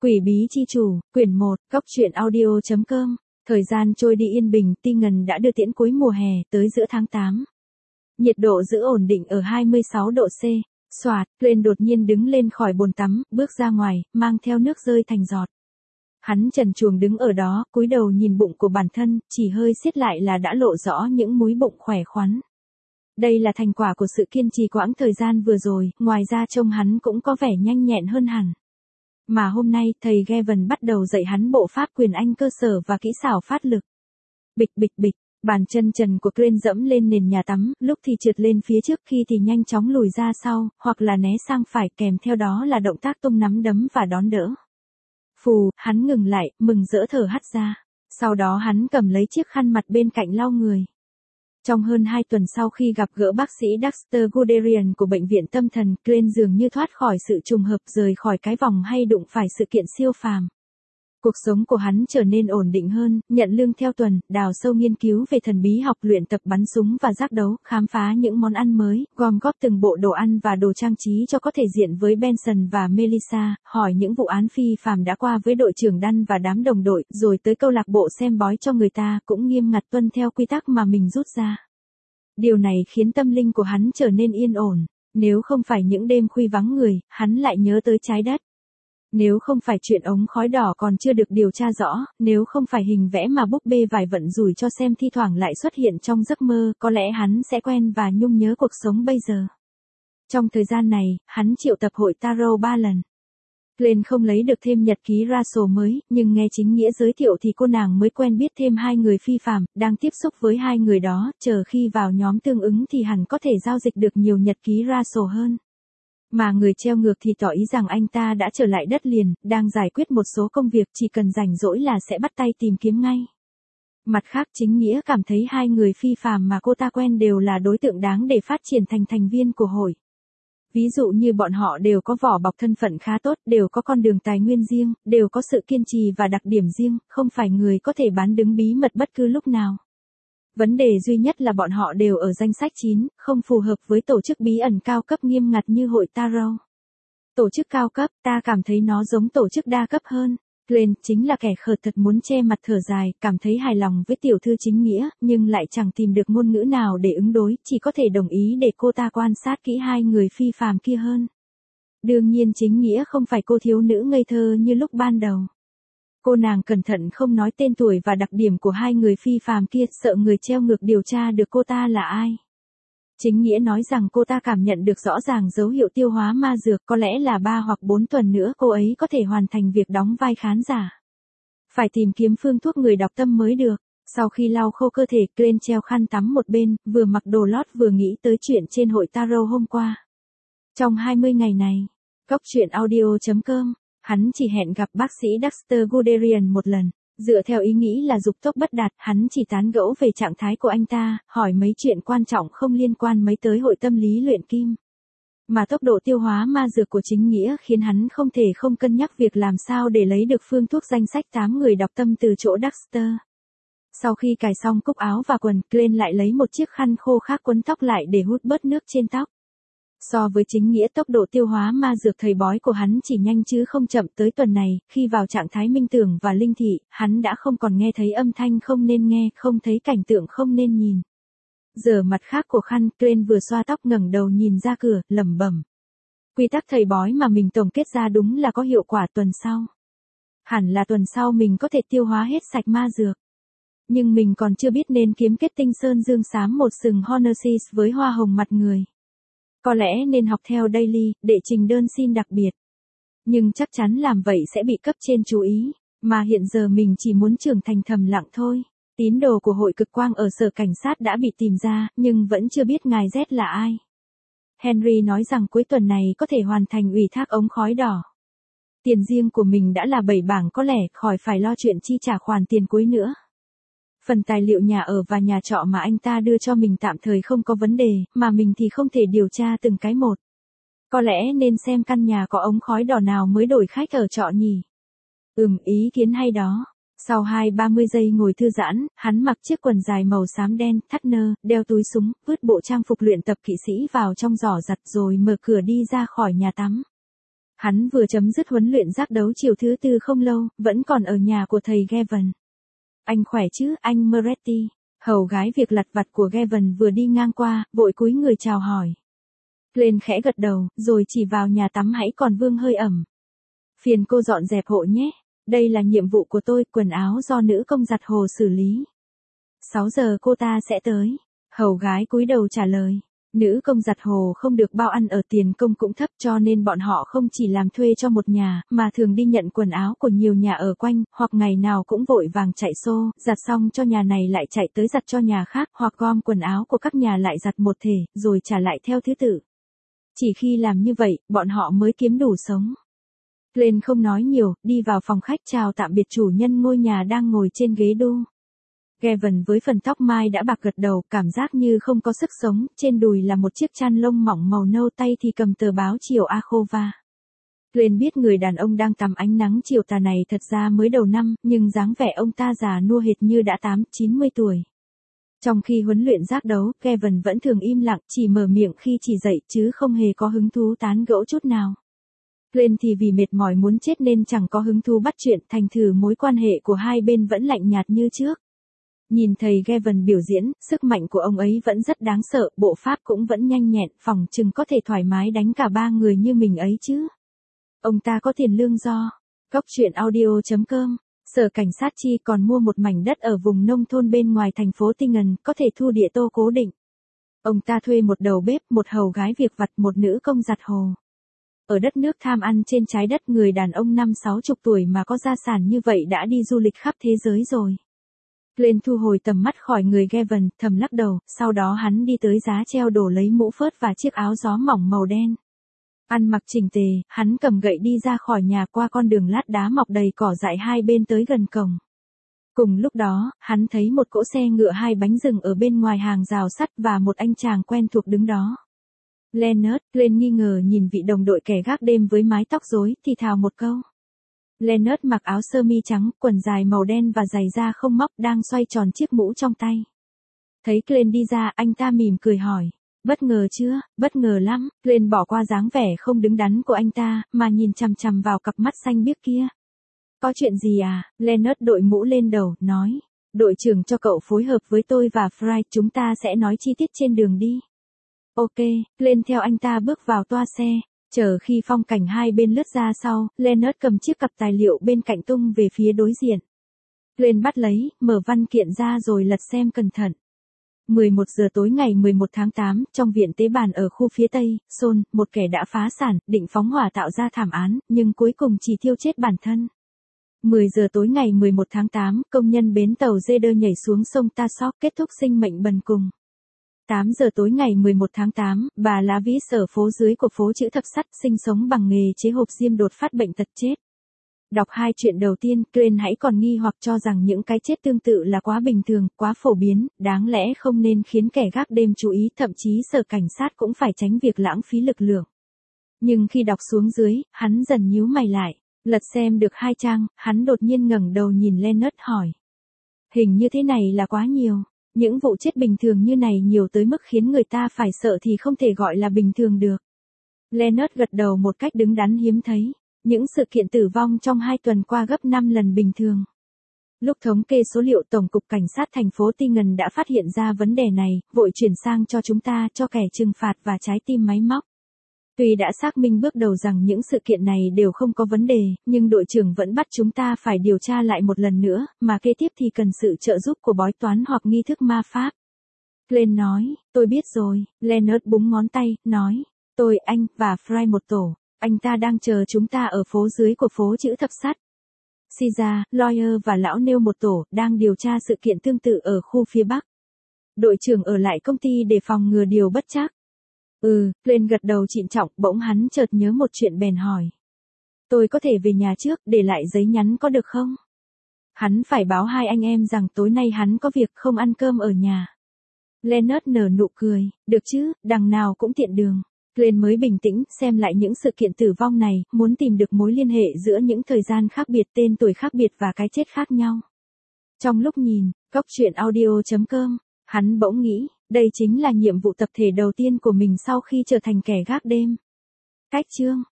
Quỷ bí chi chủ, quyển 1, góc truyện audio.com. Thời gian trôi đi yên bình, Ti Ngần đã đưa tiễn cuối mùa hè tới giữa tháng 8. Nhiệt độ giữ ổn định ở 26 độ C. Soạt, Glenn đột nhiên đứng lên khỏi bồn tắm, bước ra ngoài, mang theo nước rơi thành giọt. Hắn trần truồng đứng ở đó, cúi đầu nhìn bụng của bản thân, chỉ hơi siết lại là đã lộ rõ những múi bụng khỏe khoắn. Đây là thành quả của sự kiên trì quãng thời gian vừa rồi, ngoài ra trông hắn cũng có vẻ nhanh nhẹn hơn hẳn. Mà hôm nay, thầy Gavin bắt đầu dạy hắn bộ pháp quyền Anh cơ sở và kỹ xảo phát lực. Bịch bịch bịch, bàn chân trần của Glenn dẫm lên nền nhà tắm, lúc thì trượt lên phía trước, khi thì nhanh chóng lùi ra sau, hoặc là né sang phải, kèm theo đó là động tác tung nắm đấm và đón đỡ. Phù, hắn ngừng lại, mừng rỡ thở hắt ra. Sau đó hắn cầm lấy chiếc khăn mặt bên cạnh lau người. Trong hơn 2 tuần sau khi gặp gỡ bác sĩ Dexter Guderian của bệnh viện tâm thần, Glenn dường như thoát khỏi sự trùng hợp, rời khỏi cái vòng hay đụng phải sự kiện siêu phàm. Cuộc sống của hắn trở nên ổn định hơn, nhận lương theo tuần, đào sâu nghiên cứu về thần bí học, luyện tập bắn súng và giác đấu, khám phá những món ăn mới, gom góp từng bộ đồ ăn và đồ trang trí cho có thể diện với Benson và Melissa, hỏi những vụ án phi phàm đã qua với đội trưởng Dunn và đám đồng đội, rồi tới câu lạc bộ xem bói cho người ta, cũng nghiêm ngặt tuân theo quy tắc mà mình rút ra. Điều này khiến tâm linh của hắn trở nên yên ổn. Nếu không phải những đêm khuya vắng người, hắn lại nhớ tới trái đất. Nếu không phải chuyện ống khói đỏ còn chưa được điều tra rõ, nếu không phải hình vẽ mà búp bê vải vận rủi cho xem thi thoảng lại xuất hiện trong giấc mơ, có lẽ hắn sẽ quen và nhung nhớ cuộc sống bây giờ. Trong thời gian này, hắn triệu tập hội tarot 3 lần. Glenn không lấy được thêm nhật ký Rachel mới, nhưng nghe chính nghĩa giới thiệu thì cô nàng mới quen biết thêm 2 người phi phàm, đang tiếp xúc với 2 người đó, chờ khi vào nhóm tương ứng thì hẳn có thể giao dịch được nhiều nhật ký Rachel hơn. Mà người treo ngược thì tỏ ý rằng anh ta đã trở lại đất liền, đang giải quyết một số công việc, chỉ cần rảnh rỗi là sẽ bắt tay tìm kiếm ngay. Mặt khác, chính nghĩa cảm thấy 2 người phi phàm mà cô ta quen đều là đối tượng đáng để phát triển thành thành viên của hội. Ví dụ như bọn họ đều có vỏ bọc thân phận khá tốt, đều có con đường tài nguyên riêng, đều có sự kiên trì và đặc điểm riêng, không phải người có thể bán đứng bí mật bất cứ lúc nào. Vấn đề duy nhất là bọn họ đều ở danh sách 9, không phù hợp với tổ chức bí ẩn cao cấp nghiêm ngặt như hội tarot. Tổ chức cao cấp, ta cảm thấy nó giống tổ chức đa cấp hơn. Glenn chính là kẻ khờ thật muốn che mặt thở dài, cảm thấy hài lòng với tiểu thư chính nghĩa, nhưng lại chẳng tìm được ngôn ngữ nào để ứng đối, chỉ có thể đồng ý để cô ta quan sát kỹ 2 người phi phàm kia hơn. Đương nhiên chính nghĩa không phải cô thiếu nữ ngây thơ như lúc ban đầu. Cô nàng cẩn thận không nói tên tuổi và đặc điểm của 2 người phi phàm kia, sợ người treo ngược điều tra được cô ta là ai. Chính nghĩa nói rằng cô ta cảm nhận được rõ ràng dấu hiệu tiêu hóa ma dược, có lẽ là 3 hoặc 4 tuần nữa cô ấy có thể hoàn thành việc đóng vai khán giả. Phải tìm kiếm phương thuốc người đọc tâm mới được. Sau khi lau khô cơ thể, Glenn treo khăn tắm một bên, vừa mặc đồ lót vừa nghĩ tới chuyện trên hội tarot hôm qua. Trong 20 ngày này, góc truyện audio.com, hắn chỉ hẹn gặp bác sĩ Dexter Guderian một lần. Dựa theo ý nghĩ là dục tốc bất đạt, hắn chỉ tán gẫu về trạng thái của anh ta, hỏi mấy chuyện quan trọng không liên quan mấy tới hội tâm lý luyện kim. Mà tốc độ tiêu hóa ma dược của chính nghĩa khiến hắn không thể không cân nhắc việc làm sao để lấy được phương thuốc danh sách 8 người đọc tâm từ chỗ Dexter. Sau khi cài xong cúc áo và quần, Glenn lại lấy một chiếc khăn khô khác quấn tóc lại để hút bớt nước trên tóc. So với chính nghĩa, tốc độ tiêu hóa ma dược thầy bói của hắn chỉ nhanh chứ không chậm. Tới tuần này, khi vào trạng thái minh tưởng và linh thị, hắn đã không còn nghe thấy âm thanh không nên nghe, không thấy cảnh tượng không nên nhìn. Giờ mặt khác của khăn, Glenn vừa xoa tóc ngẩng đầu nhìn ra cửa, lẩm bẩm. Quy tắc thầy bói mà mình tổng kết ra đúng là có hiệu quả. Tuần sau. Hẳn là tuần sau mình có thể tiêu hóa hết sạch ma dược. Nhưng mình còn chưa biết nên kiếm kết tinh sơn dương xám một sừng Honosis với hoa hồng mặt người. Có lẽ nên học theo Daily, để trình đơn xin đặc biệt. Nhưng chắc chắn làm vậy sẽ bị cấp trên chú ý, mà hiện giờ mình chỉ muốn trưởng thành thầm lặng thôi. Tín đồ của hội cực quang ở sở cảnh sát đã bị tìm ra, nhưng vẫn chưa biết ngài Z là ai. Henry nói rằng cuối tuần này có thể hoàn thành ủy thác ống khói đỏ. Tiền riêng của mình đã là 7 bảng, có lẽ khỏi phải lo chuyện chi trả khoản tiền cuối nữa. Phần tài liệu nhà ở và nhà trọ mà anh ta đưa cho mình tạm thời không có vấn đề, mà mình thì không thể điều tra từng cái một. Có lẽ nên xem căn nhà có ống khói đỏ nào mới đổi khách ở trọ nhỉ? Ý kiến hay đó. Sau 20-30 giây ngồi thư giãn, hắn mặc chiếc quần dài màu xám đen, thắt nơ, đeo túi súng, vứt bộ trang phục luyện tập kỵ sĩ vào trong giỏ giặt rồi mở cửa đi ra khỏi nhà tắm. Hắn vừa chấm dứt huấn luyện giác đấu chiều thứ tư không lâu, vẫn còn ở nhà của thầy Gavin. Anh khỏe chứ, anh Moretti? Hầu gái việc lặt vặt của Gavin vừa đi ngang qua, vội cúi người chào hỏi. Glenn khẽ gật đầu, rồi chỉ vào nhà tắm hãy còn vương hơi ẩm. Phiền cô dọn dẹp hộ nhé. Đây là nhiệm vụ của tôi, quần áo do nữ công giặt hồ xử lý. 6 giờ cô ta sẽ tới. Hầu gái cúi đầu trả lời. Nữ công giặt hồ không được bao ăn ở, tiền công cũng thấp, cho nên bọn họ không chỉ làm thuê cho một nhà, mà thường đi nhận quần áo của nhiều nhà ở quanh, hoặc ngày nào cũng vội vàng chạy xô, giặt xong cho nhà này lại chạy tới giặt cho nhà khác, hoặc gom quần áo của các nhà lại giặt một thể, rồi trả lại theo thứ tự. Chỉ khi làm như vậy, bọn họ mới kiếm đủ sống. Glenn không nói nhiều, đi vào phòng khách chào tạm biệt chủ nhân ngôi nhà đang ngồi trên ghế đu. Gavin với phần tóc mai đã bạc gật đầu, cảm giác như không có sức sống, trên đùi là một chiếc chăn lông mỏng màu nâu, tay thì cầm tờ báo chiều Akhova. Glenn biết người đàn ông đang tắm ánh nắng chiều tà này thật ra mới đầu năm, nhưng dáng vẻ ông ta già nua hệt như đã 80-90 tuổi. Trong khi huấn luyện giác đấu, Gavin vẫn thường im lặng, chỉ mở miệng khi chỉ dạy chứ không hề có hứng thú tán gẫu chút nào. Glenn thì vì mệt mỏi muốn chết nên chẳng có hứng thú bắt chuyện, thành thử mối quan hệ của hai bên vẫn lạnh nhạt như trước. Nhìn thầy Gavin biểu diễn, sức mạnh của ông ấy vẫn rất đáng sợ, bộ pháp cũng vẫn nhanh nhẹn, phỏng chừng có thể thoải mái đánh cả 3 người như mình ấy chứ. Ông ta có tiền lương do. Góc truyện audio.com. Sở cảnh sát Chi còn mua một mảnh đất ở vùng nông thôn bên ngoài thành phố Tingen, có thể thu địa tô cố định. Ông ta thuê một đầu bếp, một hầu gái việc vặt, một nữ công giặt hồ. Ở đất nước tham ăn trên trái đất, người đàn ông 50-60 tuổi mà có gia sản như vậy đã đi du lịch khắp thế giới rồi. Glenn thu hồi tầm mắt khỏi người Gavin, thầm lắc đầu, sau đó hắn đi tới giá treo đổ lấy mũ phớt và chiếc áo gió mỏng màu đen. Ăn mặc chỉnh tề, hắn cầm gậy đi ra khỏi nhà qua con đường lát đá mọc đầy cỏ dại hai bên tới gần cổng. Cùng lúc đó, hắn thấy một cỗ xe ngựa 2 bánh dừng ở bên ngoài hàng rào sắt và một anh chàng quen thuộc đứng đó. Leonard, Glenn nghi ngờ nhìn vị đồng đội kẻ gác đêm với mái tóc rối, thì thào một câu. Leonard mặc áo sơ mi trắng, quần dài màu đen và giày da không móc, đang xoay tròn chiếc mũ trong tay. Thấy Glenn đi ra, anh ta mỉm cười hỏi. Bất ngờ chưa? Bất ngờ lắm. Glenn bỏ qua dáng vẻ không đứng đắn của anh ta, mà nhìn chằm chằm vào cặp mắt xanh biếc kia. Có chuyện gì à? Leonard đội mũ lên đầu, nói. Đội trưởng cho cậu phối hợp với tôi và Fry, chúng ta sẽ nói chi tiết trên đường đi. Ok, Glenn theo anh ta bước vào toa xe. Chờ khi phong cảnh hai bên lướt ra sau, Leonard cầm chiếc cặp tài liệu bên cạnh tung về phía đối diện. Glenn bắt lấy, mở văn kiện ra rồi lật xem cẩn thận. 11 giờ tối ngày 11 tháng 8, trong viện tế bàn ở khu phía Tây, Seoul, một kẻ đã phá sản, định phóng hỏa tạo ra thảm án, nhưng cuối cùng chỉ thiêu chết bản thân. 10 giờ tối ngày 11 tháng 8, công nhân bến tàu Jeter nhảy xuống sông Tasok, kết thúc sinh mệnh bần cùng. 8 giờ tối ngày 11 tháng 8, bà Lavis ở phố dưới của phố chữ thập sắt, sinh sống bằng nghề chế hộp diêm đột phát bệnh tật chết. Đọc 2 chuyện đầu tiên, Glenn hãy còn nghi hoặc cho rằng những cái chết tương tự là quá bình thường, quá phổ biến, đáng lẽ không nên khiến kẻ gác đêm chú ý, thậm chí sở cảnh sát cũng phải tránh việc lãng phí lực lượng. Nhưng khi đọc xuống dưới, hắn dần nhíu mày lại, lật xem được 2 trang, hắn đột nhiên ngẩng đầu nhìn Leonard hỏi. Hình như thế này là quá nhiều. Những vụ chết bình thường như này nhiều tới mức khiến người ta phải sợ thì không thể gọi là bình thường được. Leonard gật đầu một cách đứng đắn hiếm thấy. Những sự kiện tử vong trong 2 tuần qua gấp 5 lần bình thường. Lúc thống kê số liệu, Tổng cục Cảnh sát thành phố Tingen đã phát hiện ra vấn đề này, vội chuyển sang cho chúng ta, cho kẻ trừng phạt và trái tim máy móc. Tuy đã xác minh bước đầu rằng những sự kiện này đều không có vấn đề, nhưng đội trưởng vẫn bắt chúng ta phải điều tra lại một lần nữa, mà kế tiếp thì cần sự trợ giúp của bói toán hoặc nghi thức ma pháp. Glenn nói, tôi biết rồi. Leonard búng ngón tay, nói, tôi, anh, và Fry một tổ. Anh ta đang chờ chúng ta ở phố dưới của phố chữ thập sắt. Caesar, Lawyer và lão nêu một tổ, đang điều tra sự kiện tương tự ở khu phía Bắc. Đội trưởng ở lại công ty để phòng ngừa điều bất trắc. Glenn gật đầu trịnh trọng, bỗng hắn chợt nhớ một chuyện bèn hỏi. Tôi có thể về nhà trước, để lại giấy nhắn có được không? Hắn phải báo 2 anh em rằng tối nay hắn có việc không ăn cơm ở nhà. Leonard nở nụ cười, được chứ, đằng nào cũng tiện đường. Glenn mới bình tĩnh, xem lại những sự kiện tử vong này, muốn tìm được mối liên hệ giữa những thời gian khác biệt, tên tuổi khác biệt và cái chết khác nhau. Trong lúc nhìn, góc truyện audio.com, hắn bỗng nghĩ, đây chính là nhiệm vụ tập thể đầu tiên của mình sau khi trở thành kẻ gác đêm. Cách chương